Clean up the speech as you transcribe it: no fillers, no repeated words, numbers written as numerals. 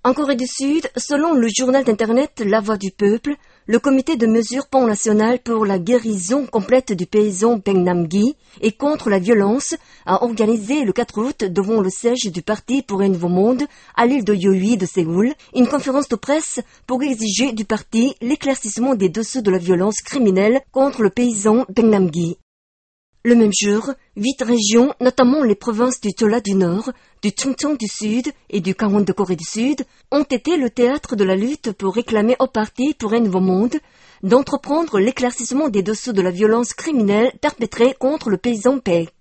En Corée du Sud, selon le journal d'internet La Voix du Peuple, le comité de mesures pan-national pour la guérison complète du paysan Baek Nam-gi et contre la violence a organisé le 4 août devant le siège du Parti pour un nouveau monde à l'île de Yohui de Séoul une conférence de presse pour exiger du parti l'éclaircissement des dessous de la violence criminelle contre le paysan Baek Nam-gi. Le même jour, 8 régions, notamment les provinces du Jeolla du Nord, du Chungcheong du Sud et du Gangwon de Corée du Sud, ont été le théâtre de la lutte pour réclamer au Parti pour un nouveau monde d'entreprendre l'éclaircissement des dessous de la violence criminelle perpétrée contre le paysan Baek.